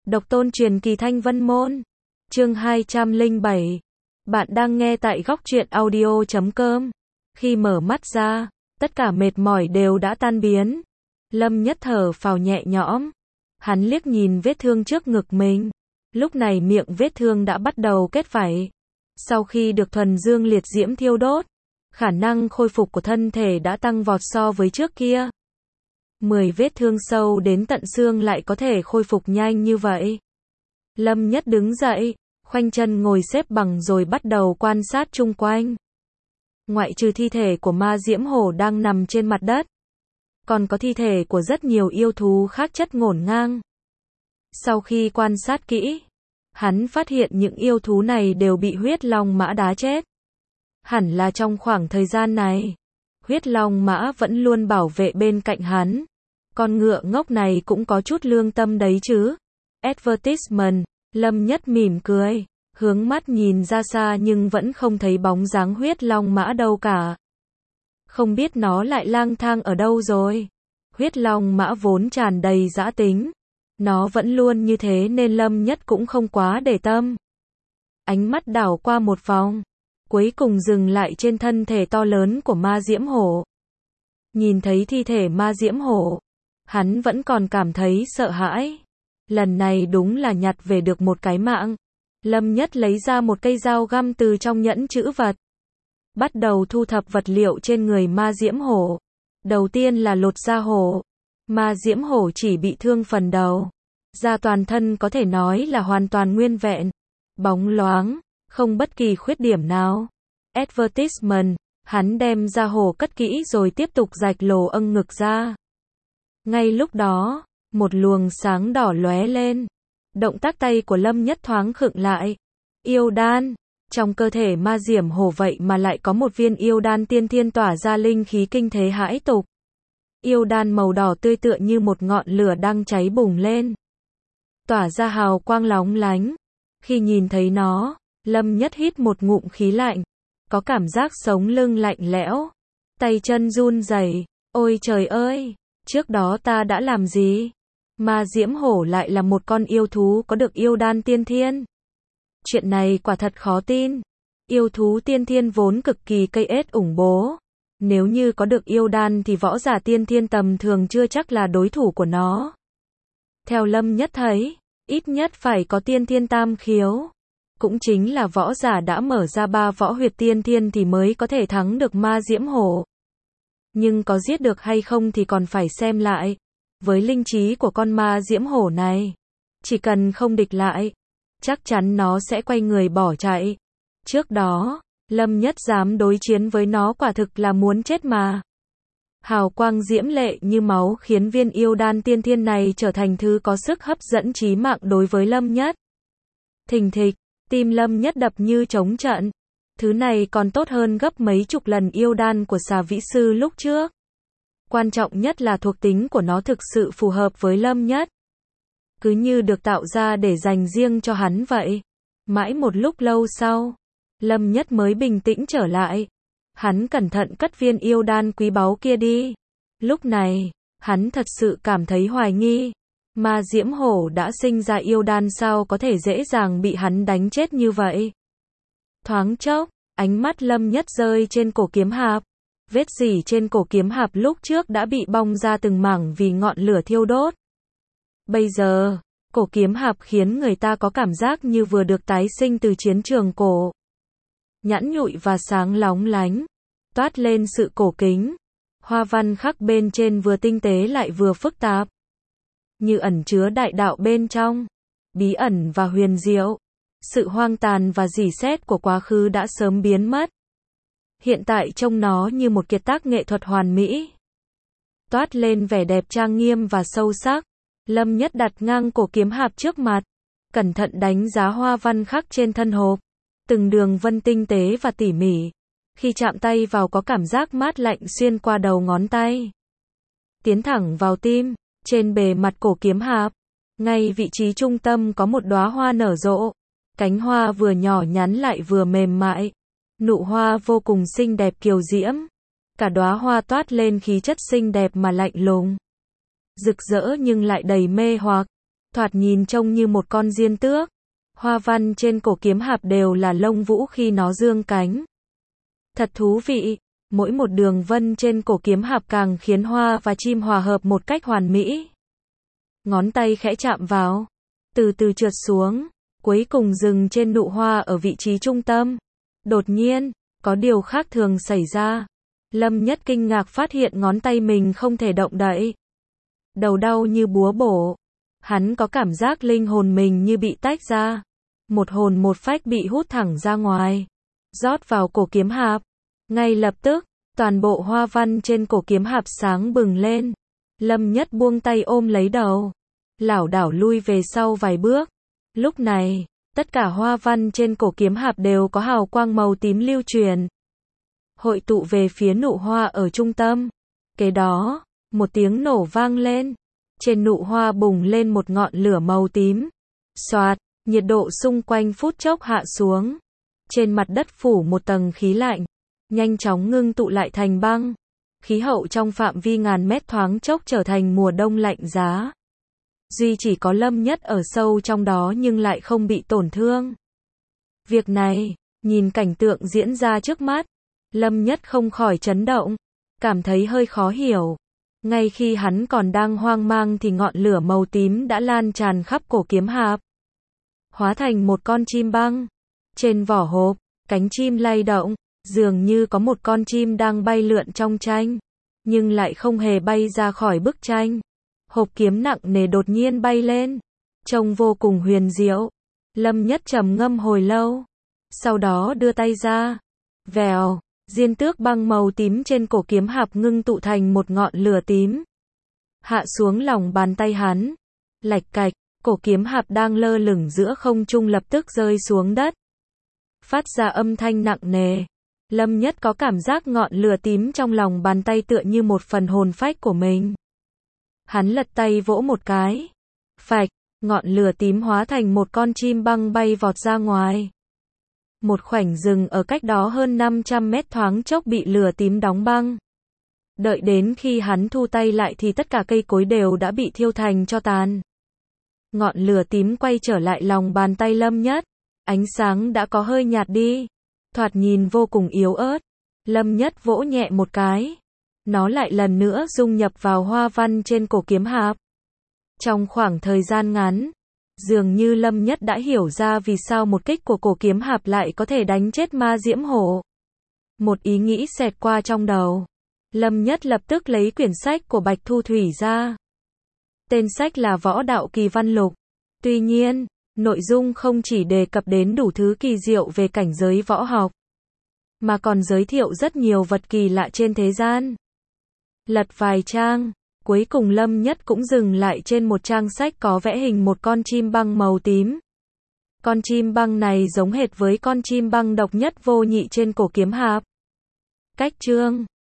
Độc tôn truyền kỳ Thanh Vân Môn. Chương 207. Bạn đang nghe tại góc truyện audio.com. Khi mở mắt ra, tất cả mệt mỏi đều đã tan biến. Lâm Nhất thở phào nhẹ nhõm. Hắn liếc nhìn vết thương trước ngực mình. Lúc này miệng vết thương đã bắt đầu kết vảy. Sau khi được thuần dương liệt diễm thiêu đốt, khả năng khôi phục của thân thể đã tăng vọt so với trước kia. 10 vết thương sâu đến tận xương lại có thể khôi phục nhanh như vậy. Lâm Nhất đứng dậy, khoanh chân ngồi xếp bằng rồi bắt đầu quan sát chung quanh. Ngoại trừ thi thể của ma diễm hổ đang nằm trên mặt đất, còn có thi thể của rất nhiều yêu thú khác chất ngổn ngang. Sau khi quan sát kỹ, hắn phát hiện những yêu thú này đều bị huyết long mã đá chết. Hẳn là trong khoảng thời gian này, huyết long mã vẫn luôn bảo vệ bên cạnh hắn. Con ngựa ngốc này cũng có chút lương tâm đấy chứ. Advertisement, Lâm Nhất mỉm cười, hướng mắt nhìn ra xa nhưng vẫn không thấy bóng dáng huyết long mã đâu cả. Không biết nó lại lang thang ở đâu rồi. Huyết long mã vốn tràn đầy dã tính. Nó vẫn luôn như thế nên Lâm Nhất cũng không quá để tâm. Ánh mắt đảo qua một vòng, cuối cùng dừng lại trên thân thể to lớn của ma diễm hổ. Nhìn thấy thi thể ma diễm hổ, hắn vẫn còn cảm thấy sợ hãi. Lần này đúng là nhặt về được một cái mạng. Lâm Nhất lấy ra một cây dao găm từ trong nhẫn trữ vật. Bắt đầu thu thập vật liệu trên người ma diễm hổ. Đầu tiên là lột da hổ. Ma diễm hổ chỉ bị thương phần đầu. Da toàn thân có thể nói là hoàn toàn nguyên vẹn. Bóng loáng, không bất kỳ khuyết điểm nào. Advertisement, hắn đem da hổ cất kỹ rồi tiếp tục rạch lỗ âng ngực ra. Ngay lúc đó, một luồng sáng đỏ lóe lên. Động tác tay của Lâm Nhất thoáng khựng lại. Yêu đan. Trong cơ thể ma diễm hổ vậy mà lại có một viên yêu đan tiên thiên tỏa ra linh khí kinh thế hãi tục. Yêu đan màu đỏ tươi tựa như một ngọn lửa đang cháy bùng lên. Tỏa ra hào quang lóng lánh. Khi nhìn thấy nó, Lâm Nhất hít một ngụm khí lạnh. Có cảm giác sống lưng lạnh lẽo. Tay chân run rẩy. Ôi trời ơi! Trước đó ta đã làm gì? Ma diễm hổ lại là một con yêu thú có được yêu đan tiên thiên. Chuyện này quả thật khó tin. Yêu thú tiên thiên vốn cực kỳ cây ết ủng bố. Nếu như có được yêu đan thì võ giả tiên thiên tầm thường chưa chắc là đối thủ của nó. Theo Lâm Nhất thấy, ít nhất phải có tiên thiên tam khiếu. Cũng chính là võ giả đã mở ra 3 võ huyệt tiên thiên thì mới có thể thắng được ma diễm hổ. Nhưng có giết được hay không thì còn phải xem lại. Với linh trí của con ma diễm hổ này, chỉ cần không địch lại, chắc chắn nó sẽ quay người bỏ chạy. Trước đó, Lâm Nhất dám đối chiến với nó quả thực là muốn chết mà. Hào quang diễm lệ như máu khiến viên yêu đan tiên thiên này trở thành thứ có sức hấp dẫn chí mạng đối với Lâm Nhất. Thình thịch, tim Lâm Nhất đập như trống trận. Thứ này còn tốt hơn gấp mấy chục lần yêu đan của xà vĩ sư lúc trước. Quan trọng nhất là thuộc tính của nó thực sự phù hợp với Lâm Nhất. Cứ như được tạo ra để dành riêng cho hắn vậy. Mãi một lúc lâu sau, Lâm Nhất mới bình tĩnh trở lại. Hắn cẩn thận cất viên yêu đan quý báu kia đi. Lúc này, hắn thật sự cảm thấy hoài nghi. Ma diễm hổ đã sinh ra yêu đan sao có thể dễ dàng bị hắn đánh chết như vậy. Thoáng chốc, ánh mắt Lâm Nhất rơi trên cổ kiếm hạp. Vết rỉ trên cổ kiếm hạp lúc trước đã bị bong ra từng mảng vì ngọn lửa thiêu đốt. Bây giờ, cổ kiếm hạp khiến người ta có cảm giác như vừa được tái sinh từ chiến trường cổ. Nhẵn nhụi và sáng lóng lánh, toát lên sự cổ kính. Hoa văn khắc bên trên vừa tinh tế lại vừa phức tạp. Như ẩn chứa đại đạo bên trong, bí ẩn và huyền diệu. Sự hoang tàn và rỉ sét của quá khứ đã sớm biến mất. Hiện tại trông nó như một kiệt tác nghệ thuật hoàn mỹ. Toát lên vẻ đẹp trang nghiêm và sâu sắc. Lâm Nhất đặt ngang cổ kiếm hạp trước mặt. Cẩn thận đánh giá hoa văn khắc trên thân hộp. Từng đường vân tinh tế và tỉ mỉ. Khi chạm tay vào có cảm giác mát lạnh xuyên qua đầu ngón tay. Tiến thẳng vào tim. Trên bề mặt cổ kiếm hạp, ngay vị trí trung tâm có một đóa hoa nở rộ. Cánh hoa vừa nhỏ nhắn lại vừa mềm mại. Nụ hoa vô cùng xinh đẹp kiều diễm. Cả đóa hoa toát lên khí chất xinh đẹp mà lạnh lùng. Rực rỡ nhưng lại đầy mê hoặc. thoạt nhìn trông như một con diên tước. Hoa văn trên cổ kiếm hạp đều là lông vũ khi nó dương cánh. Thật thú vị, mỗi một đường vân trên cổ kiếm hạp càng khiến hoa và chim hòa hợp một cách hoàn mỹ. Ngón tay khẽ chạm vào, từ từ trượt xuống, cuối cùng dừng trên nụ hoa ở vị trí trung tâm. Đột nhiên, có điều khác thường xảy ra. Lâm Nhất kinh ngạc phát hiện ngón tay mình không thể động đậy. Đầu đau như búa bổ. Hắn có cảm giác linh hồn mình như bị tách ra. Một hồn một phách bị hút thẳng ra ngoài. Rót vào cổ kiếm hạp. Ngay lập tức, toàn bộ hoa văn trên cổ kiếm hạp sáng bừng lên. Lâm Nhất buông tay ôm lấy đầu. Lảo đảo lui về sau vài bước. Lúc này, tất cả hoa văn trên cổ kiếm hạp đều có hào quang màu tím lưu truyền. Hội tụ về phía nụ hoa ở trung tâm. Kế đó, một tiếng nổ vang lên. Trên nụ hoa bùng lên một ngọn lửa màu tím. Xoạt, nhiệt độ xung quanh phút chốc hạ xuống. Trên mặt đất phủ một tầng khí lạnh, nhanh chóng ngưng tụ lại thành băng. Khí hậu trong phạm vi ngàn mét thoáng chốc trở thành mùa đông lạnh giá. Duy chỉ có Lâm Nhất ở sâu trong đó nhưng lại không bị tổn thương. Việc này, nhìn cảnh tượng diễn ra trước mắt, Lâm Nhất không khỏi chấn động, cảm thấy hơi khó hiểu. Ngay khi hắn còn đang hoang mang thì ngọn lửa màu tím đã lan tràn khắp cổ kiếm hạp, hóa thành một con chim băng. Trên vỏ hộp, cánh chim lay động, dường như có một con chim đang bay lượn trong tranh, nhưng lại không hề bay ra khỏi bức tranh. Hộp kiếm nặng nề đột nhiên bay lên, trông vô cùng huyền diệu. Lâm Nhất trầm ngâm hồi lâu, sau đó đưa tay ra. Vèo, diên tước băng màu tím trên cổ kiếm hạp ngưng tụ thành một ngọn lửa tím. Hạ xuống lòng bàn tay hắn. Lạch cạch, cổ kiếm hạp đang lơ lửng giữa không trung lập tức rơi xuống đất. Phát ra âm thanh nặng nề. Lâm Nhất có cảm giác ngọn lửa tím trong lòng bàn tay tựa như một phần hồn phách của mình. Hắn lật tay vỗ một cái. Phạch, ngọn lửa tím hóa thành một con chim băng bay vọt ra ngoài. Một khoảnh rừng ở cách đó hơn 500 mét thoáng chốc bị lửa tím đóng băng. Đợi đến khi hắn thu tay lại thì tất cả cây cối đều đã bị thiêu thành tro tàn. Ngọn lửa tím quay trở lại lòng bàn tay Lâm Nhất. Ánh sáng đã có hơi nhạt đi. Thoạt nhìn vô cùng yếu ớt. Lâm Nhất vỗ nhẹ một cái. Nó lại lần nữa dung nhập vào hoa văn trên cổ kiếm hạp. Trong khoảng thời gian ngắn, dường như Lâm Nhất đã hiểu ra vì sao một kích của cổ kiếm hạp lại có thể đánh chết ma diễm hổ. Một ý nghĩ xẹt qua trong đầu. Lâm Nhất lập tức lấy quyển sách của Bạch Thu Thủy ra. Tên sách là Võ Đạo Kỳ Văn Lục. Tuy nhiên, nội dung không chỉ đề cập đến đủ thứ kỳ diệu về cảnh giới võ học, mà còn giới thiệu rất nhiều vật kỳ lạ trên thế gian. Lật vài trang, cuối cùng Lâm Nhất cũng dừng lại trên một trang sách có vẽ hình một con chim băng màu tím. Con chim băng này giống hệt với con chim băng độc nhất vô nhị trên cổ kiếm hạp. Cách chương